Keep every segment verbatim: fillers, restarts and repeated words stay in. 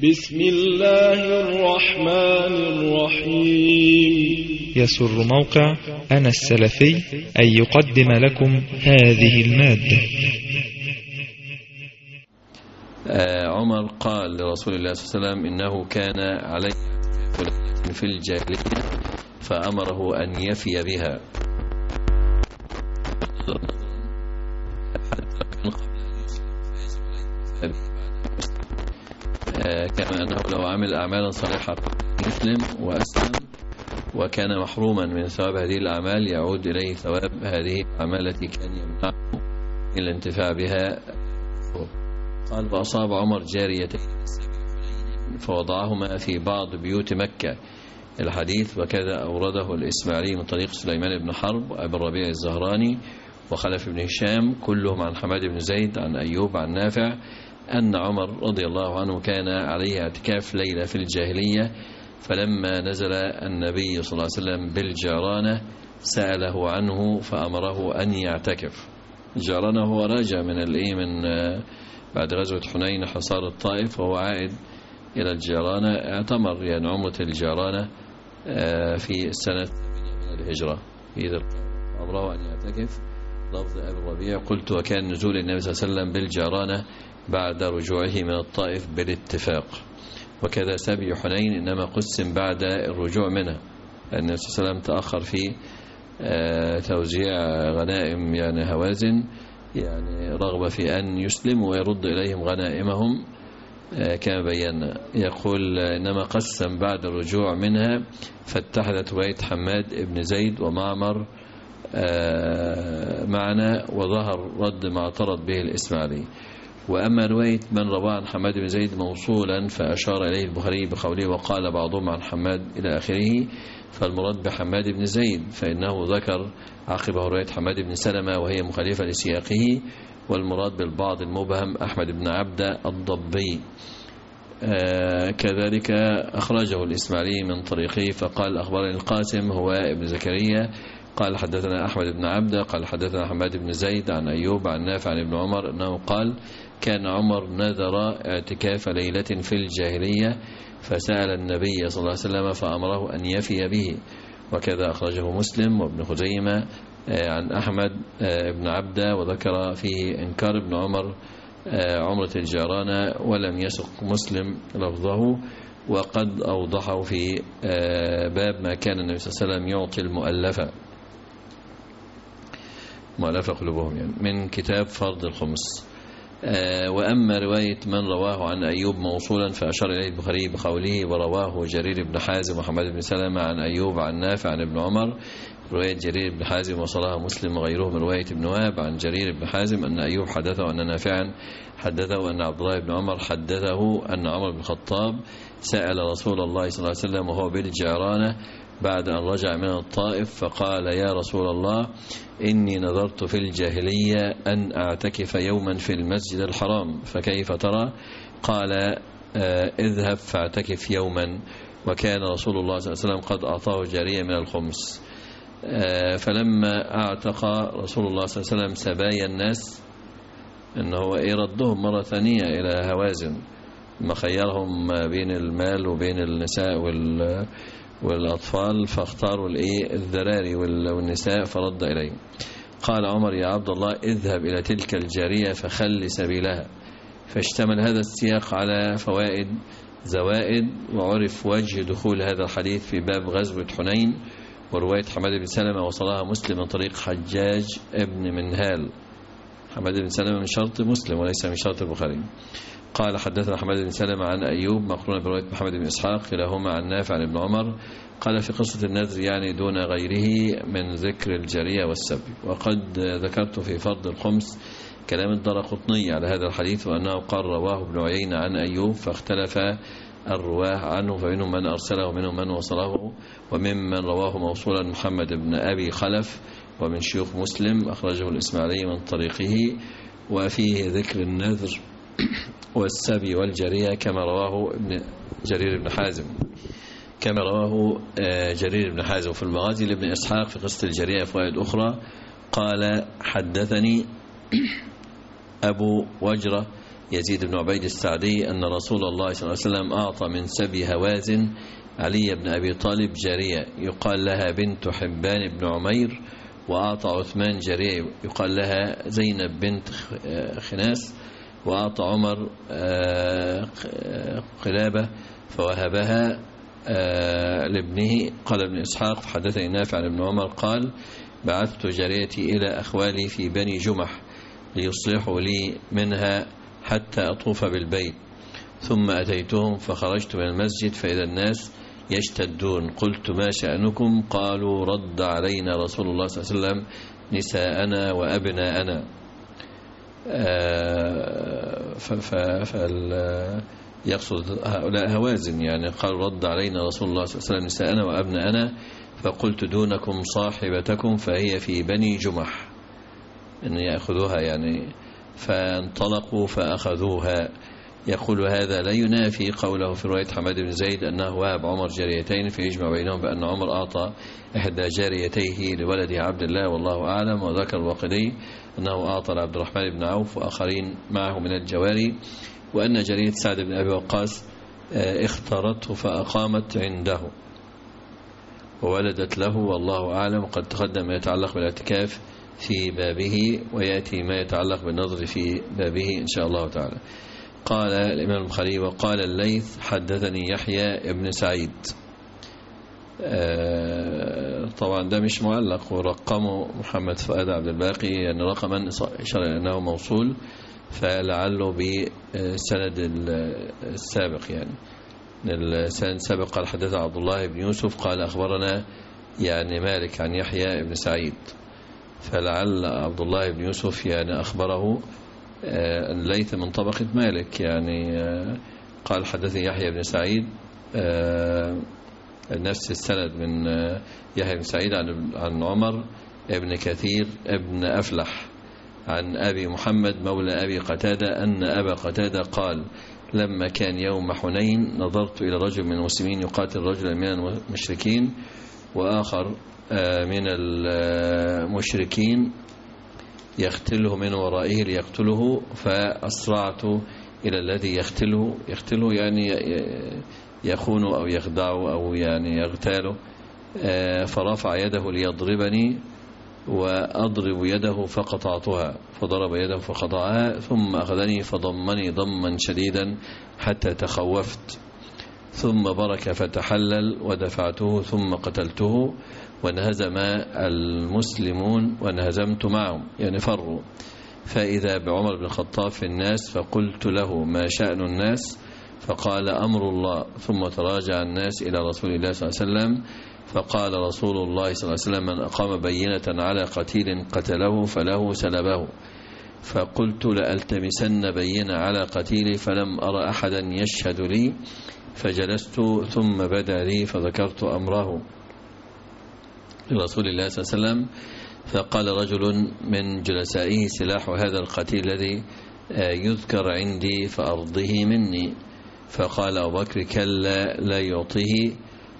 بسم الله الرحمن الرحيم. يسر موقع أنا السلفي أن يقدم لكم هذه المادة. آه عمر قال لرسول الله صلى الله عليه وسلم إنه كان عليه في الجاهلية فأمره أن يفي بها، آه كما أنه لو عمل أعمالا صالحة يسلم وأسلم وكان محروما من ثواب هذه الأعمال يعود إليه ثواب هذه الأعمال التي كان يمنعه من الانتفاع بها. قال فأصاب عمر جاريتين فوضعهما في بعض بيوت مكة. الحديث وكذا أورده الإسماعيلي من طريق سليمان بن حرب وأبي الربيع الزهراني وخلف بن هشام كلهم عن حماد بن زيد عن أيوب عن نافع أن عمر رضي الله عنه كان عليه اعتكاف ليلة في الجاهلية، فلما نزل النبي صلى الله عليه وسلم بالجعرانة سأله عنه فأمره أن يعتكف. الجعرانة هو راجع من الإيه من بعد غزوة حنين حصار الطائف، وهو عائد إلى الجعرانة اعتمر يعني عمرة الجعرانة في السنة من الهجرة. إذا أمره أن يعتكف لفظ أبي الربيع. قلت وكان نزول النبي صلى الله عليه وسلم بالجعرانة بعد رجوعه من الطائف بالاتفاق، وكذا سبي حنين إنما قسم بعد الرجوع منها، النبي صلى الله عليه وسلم تأخر في توزيع غنائم يعني هوازن، يعني رغبة في أن يسلموا ويرد إليهم غنائمهم كما بينا. يقول إنما قسم بعد الرجوع منها فاتحدت رواية حماد بن زيد ومعمر معنا وظهر رد ما اعترض به الإسماعيلي. وأما رواية من روى عن حماد بن زيد موصولا فأشار إليه البخاري بقوله وقال بعضهم عن حماد إلى آخره، فالمراد بحماد بن زيد فإنه ذكر عقبه رواية حماد بن سلمة وهي مخالفة لسياقه، والمراد بالبعض المبهم أحمد بن عبد الضبي. آه كذلك أخرجه الإسماعيلي من طريقه فقال أخبرني القاسم هو ابن زكريا قال حدثنا أحمد بن عبد قال حدثنا حماد بن زيد عن أيوب عن نافع عن ابن عمر أنه قال كان عمر نذر اعتكاف ليلة في الجاهلية فسأل النبي صلى الله عليه وسلم فأمره أن يفي به. وكذا أخرجه مسلم وابن خزيمة عن أحمد بن عبد وذكر فيه إنكار ابن عمر عمرة الجعرانة ولم يسق مسلم لفظه، وقد أوضحه في باب ما كان النبي صلى الله عليه وسلم يعطي المؤلفة مؤلفة قلوبهم يعني من كتاب فرض الخمس. وأما رواية من رواه عن أيوب موصولا فأشار إليه البخاري بقوله ورواه جرير بن حازم وحماد بن سلمة عن أيوب عن نافع عن ابن عمر. رواية جرير بن حازم وصلها مسلم وغيره من رواية ابن وهب عن جرير بن حازم أن أيوب حدثه أن نافعا حدثه أن عبد الله بن عمر حدثه أن عمر بن الخطاب سأل رسول الله صلى الله عليه وسلم وهو بالجعرانة بعد أن رجع من الطائف فقال يا رسول الله إني نذرت في الجاهلية أن أعتكف يوما في المسجد الحرام فكيف ترى؟ قال اذهب فاعتكف يوما. وكان رسول الله صلى الله عليه وسلم قد أعطاه جارية من الخمس. فلما اعتق رسول الله صلى الله عليه وسلم سبايا الناس أنه يردهم مرة ثانية إلى هوازن، ما خيرهم بين المال وبين النساء وال والأطفال فاختاروا الذراري والنساء فرد إليهم. قال عمر يا عبد الله اذهب إلى تلك الجارية فخل سبيلها. فاشتمل هذا السياق على فوائد زوائد، وعرف وجه دخول هذا الحديث في باب غزوة حنين. ورواية حماد بن سلمة وصلها مسلم من طريق حجاج ابن منهال. حماد بن سلمة من شرط مسلم وليس من شرط البخاري. قال حدثنا حماد بن سلمة عن أيوب مقرون برواية محمد بن إسحاق كلاهما عن نافع عن ابن عمر. قال في قصة النذر يعني دون غيره من ذكر الجارية والسبي. وقد ذكرت في فرض الخمس كلام الدرقطني على هذا الحديث وأنه قال رواه ابن عيينة عن أيوب فاختلف الرواه عنه فمنهم من أرسله ومنهم من وصله وممن رواه موصولا محمد بن أبي خلف ومن شيوخ مسلم أخرجه الإسماعيلي من طريقه وفيه ذكر النذر والسبي والجارية كما رواه ابن جرير بن حازم كما رواه جرير بن حازم في المغازي لابن إسحاق في قصة الجارية فوائد أخرى. قال حدثني أبو وجرة يزيد بن عبيد السعدي أن رسول الله صلى الله عليه وسلم أعطى من سبي هوازن علي بن أبي طالب جارية يقال لها بنت حبان بن عمير، وأعطى عثمان جارية يقال لها زينب بنت خناس، وأعطى عمر قلابة فوهبها لابنه. قال ابن إسحاق فحدثني نافع عن ابن عمر قال بعثت جاريتي إلى أخوالي في بني جمح ليصلحوا لي منها حتى أطوف بالبيت، ثم أتيتهم فخرجت من المسجد فإذا الناس يشتدون، قلت ما شأنكم؟ قالوا رد علينا رسول الله صلى الله عليه وسلم نساءنا وأبناءنا. يقصد هؤلاء هوازن، يعني قال رد علينا رسول الله صلى الله عليه وسلم نساءنا وأبناءنا، فقلت دونكم صاحبتكم فهي في بني جمح أن يأخذوها يعني، فانطلقوا فأخذوها. يقول هذا لا ينافي قوله في رواية حماد بن زيد أنه وهب عمر جاريتين فيجمع بينهم بأن عمر أعطى إحدى جاريتيه لولده عبد الله والله أعلم. وذكر الواقدي أنه أعطى لعبد الرحمن بن عوف وآخرين معه من الجواري، وأن جارية سعد بن أبي وقاص اختارته فأقامت عنده وولدت له والله أعلم. قد تقدم ما يتعلق بالاعتكاف في بابه، ويأتي ما يتعلق بالنظر في بابه إن شاء الله تعالى. قال الإمام البخاري وقال الليث حدثني يحيى ابن سعيد. طبعا ده مش معلق، ورقمه محمد فؤاد عبد الباقي يعني رقما إشارة أنه موصول، فلعله بسند السابق يعني السند السابق. قال حدث عبد الله بن يوسف قال أخبرنا يعني مالك عن يحيى ابن سعيد، فلعل عبد الله بن يوسف يعني أخبره الليث من طبقة مالك يعني. قال حدثني يحيى بن سعيد نفس السند من يحيى بن سعيد عن عن عمر ابن كثير ابن أفلح عن أبي محمد مولى أبي قتادة أن أبا قتادة قال لما كان يوم حنين نظرت إلى رجل من المسلمين يقاتل رجلا من المشركين وآخر من المشركين يختله من ورائه ليقتله، فأسرعت إلى الذي يختله يختله يعني يخونه أو يخدعه أو يعني يغتاله، فرفع يده ليضربني وأضرب يده فقطعتها، فضرب يده فقطعها ثم أخذني فضمني ضما شديدا حتى تخوفت، ثم برك فتحلل ودفعته ثم قتلته، وانهزم المسلمون وانهزمت معهم يعني فروا. فإذا بعمر بن الخطاب في الناس فقلت له ما شأن الناس؟ فقال أمر الله. ثم تراجع الناس إلى رسول الله صلى الله عليه وسلم فقال رسول الله صلى الله عليه وسلم من أقام بينة على قتيل قتله فله سلبه. فقلت لألتمسن بينة على قتيلي فلم أرى أحدا يشهد لي، فجلست ثم بدا لي فذكرت أمره لرسول الله صلى الله عليه وسلم، فقال رجل من جلسائه سلاح هذا القتيل الذي يذكر عندي فأرضه مني. فقال أبو بكر كلا لا يعطيه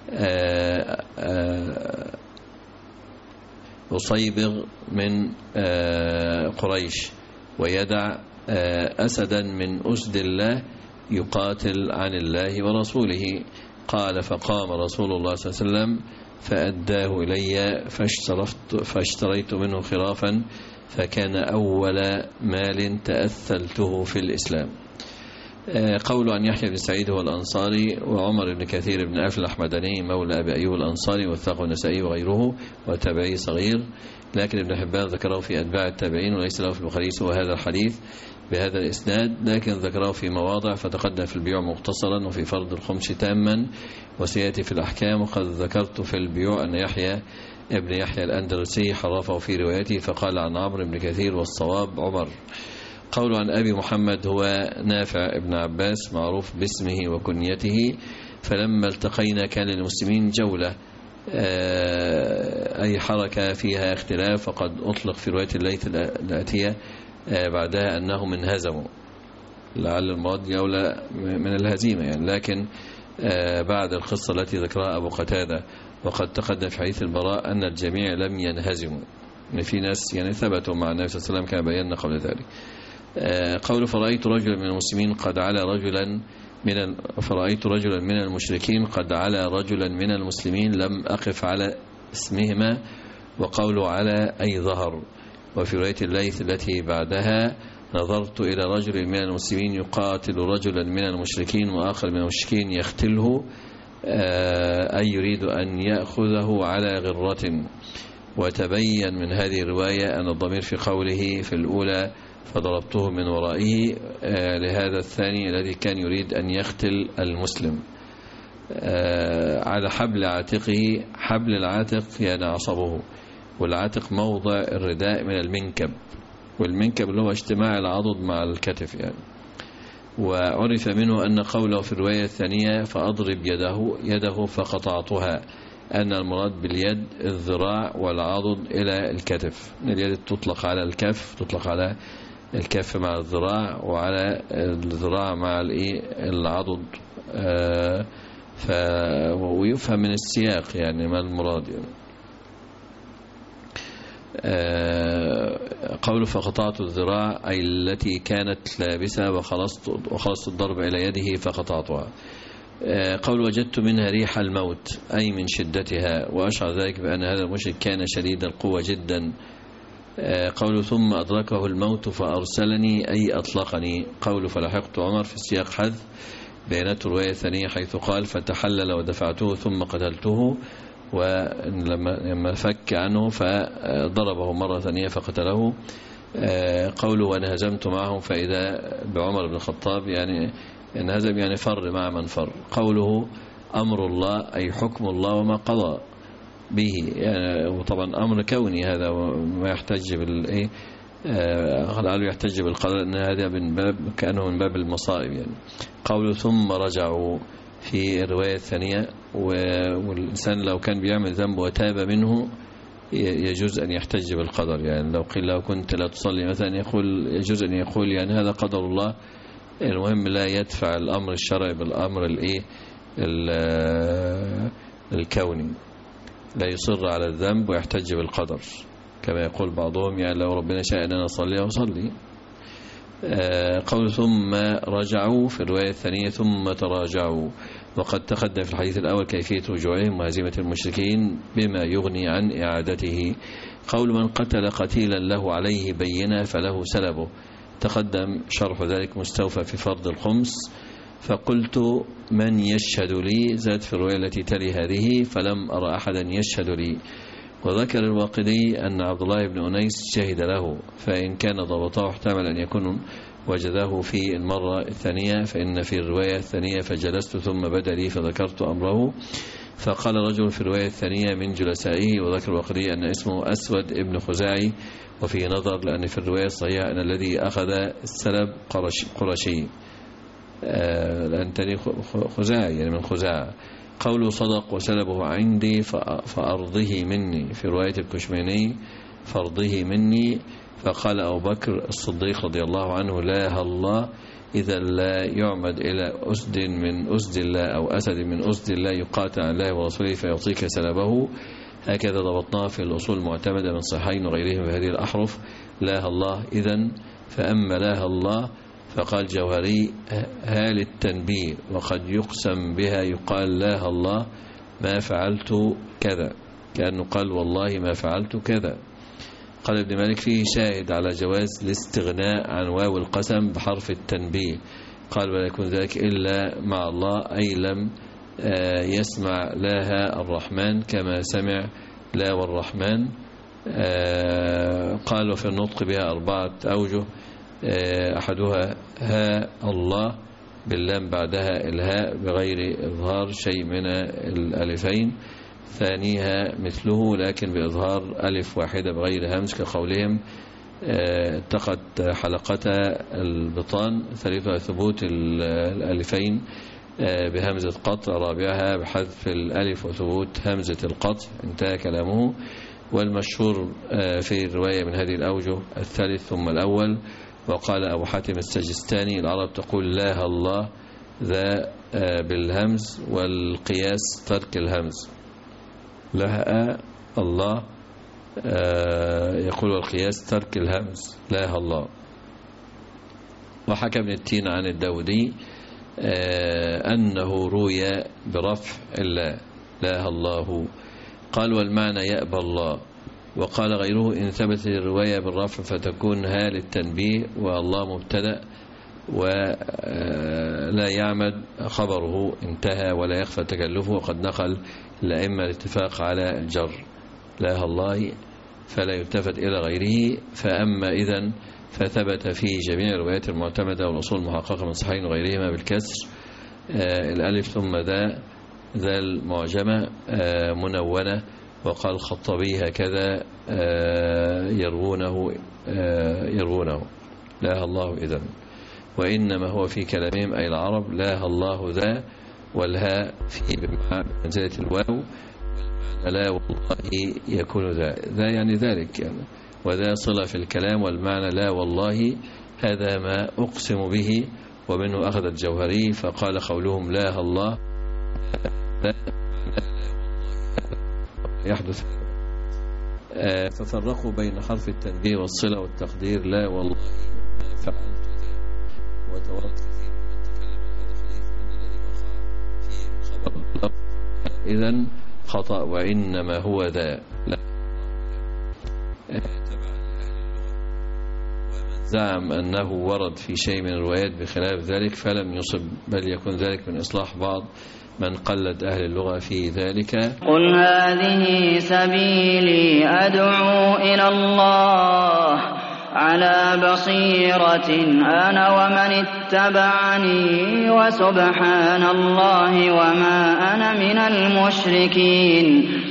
أصيبغ من قريش ويدع أسدا من أسد الله يقاتل عن الله ورسوله. قال فقام رسول الله صلى الله عليه وسلم فأداه إلي فاشتريت منه خرافا فكان أول مال تأثلته في الإسلام. قول عن يحيى بن سعيد هو الأنصاري، وعمر بن كثير بن أفلح مدني مولى أبي أيوب الأنصاري والثقة النسائي وغيره وتابعي صغير، لكن ابن حبان ذكره في أتباع التابعين وليس له في البخاري سوى هذا الحديث بهذا الإسناد، لكن ذكره في مواضع فتقدم في البيوع مختصرا وفي فرض الخمس تاما وسيأتي في الأحكام. وقد ذكرت في البيوع أن يحيى ابن يحيى الأندلسي حرفه في روايته فقال عن عمرو بن كثير والصواب عمر. قول عن أبي محمد هو نافع ابن عباس معروف باسمه وكنيته. فلما التقينا كان للمسلمين جولة أي حركة فيها اختلاف، فقد أطلق في رواية الليث الآتية بعدها أنهم انهزموا، لعل المراد جولة من الهزيمة يعني، لكن بعد القصة التي ذكرها أبو قتادة وقد تقدم في حديث البراء أن الجميع لم ينهزموا، إن في ناس يعني ثبتوا مع النبي صلى الله عليه وسلم كما بينا قبل ذلك. قول فرأيت رجلا من المسلمين قد على رجلا من فرأيت رجلا من المشركين قد على رجلا من المسلمين لم أقف على اسمهما، وقول على أي ظهر. وفي رواية الليث التي بعدها نظرت إلى رجل من المسلمين يقاتل رجلا من المشركين وآخر من المشركين يختله، أي يريد أن يأخذه على غرة. وتبين من هذه الرواية أن الضمير في قوله في الأولى فضربته من ورائه لهذا الثاني الذي كان يريد أن يختل المسلم. على حبل عاتقه، حبل العاتق يعني عصبه، والعاتق موضع الرداء من المنكب، والمنكب اللي هو اجتماع العضد مع الكتف يعني. وعرف منه أن قوله في الرواية الثانية فأضرب يده يده فقطعتها، أن المراد باليد الذراع والعضد إلى الكتف. اليد تطلق على الكف، تطلق على الكف مع الذراع، وعلى الذراع مع العضد. ف ويفهم من السياق يعني ما المراد يعني. قول فقطعت الذراع أي التي كانت لابسة وخلصت وخلصت الضرب إلى يده فقطعتها. قول وجدت منها ريح الموت أي من شدتها، وأشعر ذلك بأن هذا المشرك كان شديد القوة جدا. قول ثم أدركه الموت فأرسلني أي أطلقني. قول فلحقت عمر في السياق حذف بيانات الرواية الثانية حيث قال فتحلل ودفعته ثم قتلته، ولما فك عنه فضربه مرة ثانية فقتله. قوله وأنا هزمت معهم فإذا بعمر بن الخطاب يعني انهزم يعني فر مع من فر. قوله أمر الله أي حكم الله وما قضى به يعني، وطبعا أمر كوني هذا وما يحتج بالإيه قالوا يحتج بالقدر أن هذا من باب كأنه من باب المصائب يعني. قوله ثم رجعوا في الرواية الثانية، والإنسان لو كان بيعمل ذنب وتاب منه يجوز أن يحتج بالقدر يعني. لو قيل لو كنت لا تصلي مثلا يقول يجوز أن يقول يعني هذا قدر الله. المهم لا يدفع الأمر الشرعي بالأمر الإيه الكوني، لا يصر على الذنب ويحتج بالقدر كما يقول بعضهم يعني لو ربنا شاء أن أنا أصلي وأصلي. قول ثم رجعوا في الرواية الثانية ثم تراجعوا، وقد تقدم في الحديث الأول كيفية رجوعهم وهزيمة المشركين بما يغني عن إعادته. قول من قتل قتيلا له عليه بينة فله سلبه، تقدم شرح ذلك مستوفى في فرض الخمس. فقلت من يشهد لي، زاد في الرواية التي تلي هذه فلم أرى أحدا يشهد لي. وذكر الواقدي أن عبد الله بن أنيس شهد له، فإن كان ضبطه احتمل أن يكون وجده في المرة الثانية، فإن في الرواية الثانية فجلست ثم بدا لي فذكرت أمره. فقال رجل في الرواية الثانية من جلسائه، وذكر الواقدي أن اسمه أسود ابن خزاعي، وفي نظر لأن في الرواية الصحيحة أن الذي أخذ السلب قرشي لأن تلي خزاعي يعني من خزاعة. قوله صدق وسلبه عندي فأرضه مني، في رواية الكشميني فرضه مني. فقال أبو بكر الصديق رضي الله عنه لا الله إذا لا يعمد إلى أسد من أسد الله أو أسد من أسد الله يقاتل عن الله ورسوله فيعطيك سلبه. هكذا ضبطناه في الأصول المعتمدة من صحيحين وغيرهم بهذه الأحرف. لا الله إذن. فأما لا الله فقال جوهري هال التنبيه، وقد يقسم بها يقال لا الله ما فعلت كذا، كأنه قال والله ما فعلت كذا. قال ابن مالك فيه شاهد على جواز الاستغناء عن واو القسم بحرف التنبيه. قال ولا يكون ذلك إلا مع الله، أي لم يسمع لاها الرحمن كما سمع لا والرحمن. قال وفي النطق بها أربعة أوجه، أحدها ها الله باللام بعدها الهاء بغير إظهار شيء من الألفين. ثانيها مثله لكن بإظهار ألف واحدة بغير همز كقولهم اتقت حلقتها البطان. ثالثها ثبوت الألفين بهمزة قطع. رابعها بحذف الألف وثبوت همزة القطع. انتهى كلامه. والمشهور في الرواية من هذه الأوجه الثالث ثم الأول. وقال أبو حاتم السجستاني العرب تقول لا الله ذا بالهمز، والقياس ترك الهمز. لها الله يقول والقياس ترك الهمز لا الله. وحكى ابن التين عن الداودي أنه روي برفع الله لا الله، قال والمعنى يأبى الله. وقال غيره إن ثبت الرواية بالرفع فتكون ها للتنبيه والله مبتدأ ولا يعمد خبره انتهى ولا يخفى تكلفه، وقد نقل الأئمة الاتفاق على الجر لا الله فلا يلتفت إلى غيره. فأما إذن فثبت في جميع الروايات المعتمدة والأصول المحققة من صحيحين وغيرهما بالكسر الألف ثم ذا ذا المعجمة منونة. وقال الخطابي هكذا يروونه يروونه لا الله إذن، وإنما هو في كلامهم أي العرب لا الله ذا والهاء في بمنزلة الواو لا والله يكون ذا ذا يعني ذلك يعني، وذا صلة في الكلام والمعنى لا والله هذا ما أقسم به. ومنه أخذ الجوهري فقال قولهم لا الله لا يحدث. ففرقوا بين حرف التنبيه والصلة والتقدير لا والله ما فعلت ذا، وتورط كثير من تكلم هذا خليف أن الذي وقع فيه خبر اللفظ إذن خطأ وإنما هو ذا لا تبع لأهل اللغة. ومن زعم أنه ورد في شيء من الروايات بخلاف ذلك فلم يصب، بل يكون ذلك من إصلاح بعض من قلد أهل اللغة في ذلك. قل هذه سبيلي أدعو إلى الله على بصيرة أنا ومن اتبعني وسبحان الله وما أنا من المشركين.